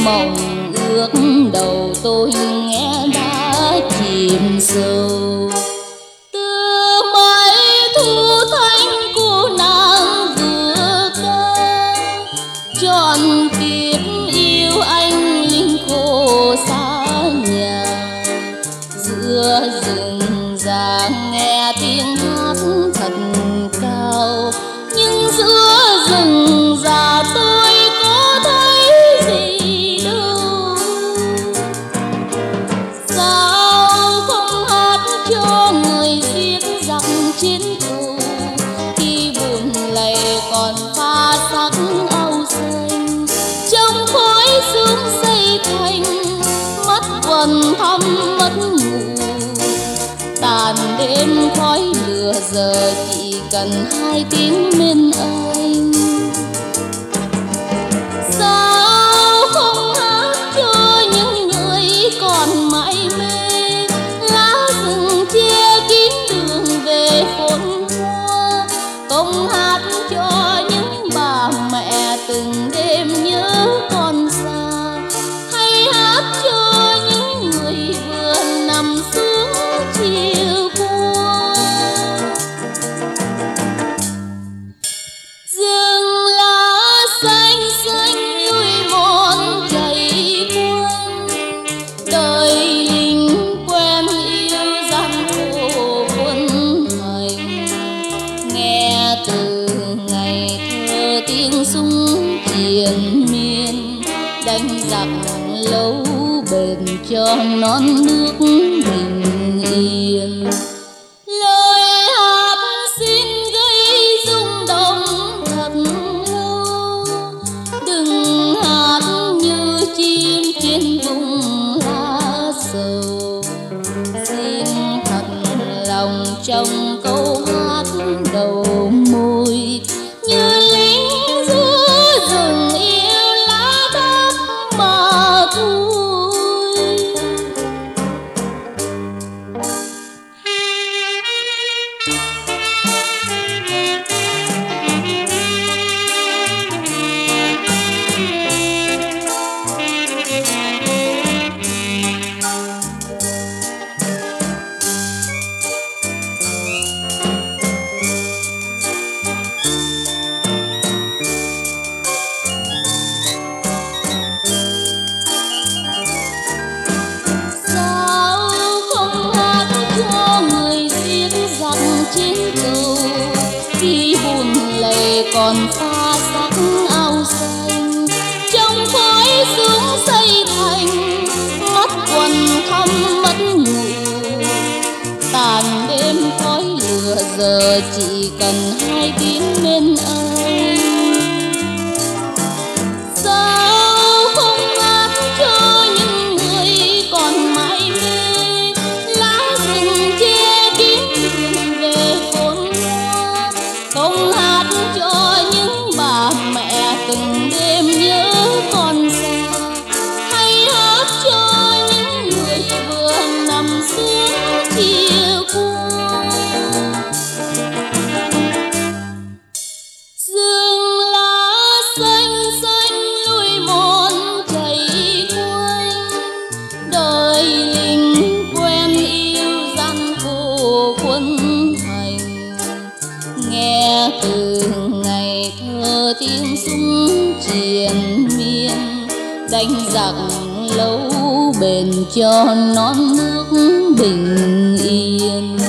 mộng ước đầu tôi nghe đã chìm sâu. Từ mấy thu thanh của nàng vừa ca, trọn kiếp yêu anh linh khổ xa nhà. Giữa rừng già nghe tiếng hát thật cao, nhưng giữa rừng già tôi có thấy gì đâu. Sao không hát cho người giết giặc chiến cầu, khi buồn lầy còn pha sắc áo xanh. Trong khói sương xây thành, mắt quần thăm mất ngủ. Tàn đêm khói lửa giờ chỉ cần hai tiếng bên anh. Sao không hát cho những người còn mãi mê, lá rừng che kín đường về phồn hoa. Không hát cho những bà mẹ từng đêm nhớ con xa, hay hát cho những người vừa nằm xuống chiều qua. Rừng lá xanh xanh lùi mòn chảy quanh, đời lính quen yêu gian khổ quân hành. Nghe từ ngày thơ tiếng súng triền miên, đánh giặc lâu bền cho non nước bình yên. Lời hát xin gây rung động thật lâu, đừng hát như chim trên vùng lá sầu. Xin thật lòng trong câu hát đầu môi, như lính giữa rừng yêu lá thắm mà thôi. Chiến cầu khi buồn lầy còn pha sắc áo xanh. Trong khói sương xây thành, mắt quần thăm mất ngủ. Tàn đêm khói lửa giờ chỉ cần hai tiếng bên anh. Sao không hát cho những người còn mãi mê, lá rừng che kín đường về phồn hoa. Không hát cho những bà mẹ từng đêm nhớ con xa, hay hát cho những người vừa nằm xuống chiều qua. Rừng lá xanh xanh lùi mòn chảy quanh, đời lính quen yêu gian khổ quân hành. Nghe từ ngày thơ tiếng súng triền miên, đánh giặc lâu bền cho non nước bình yên.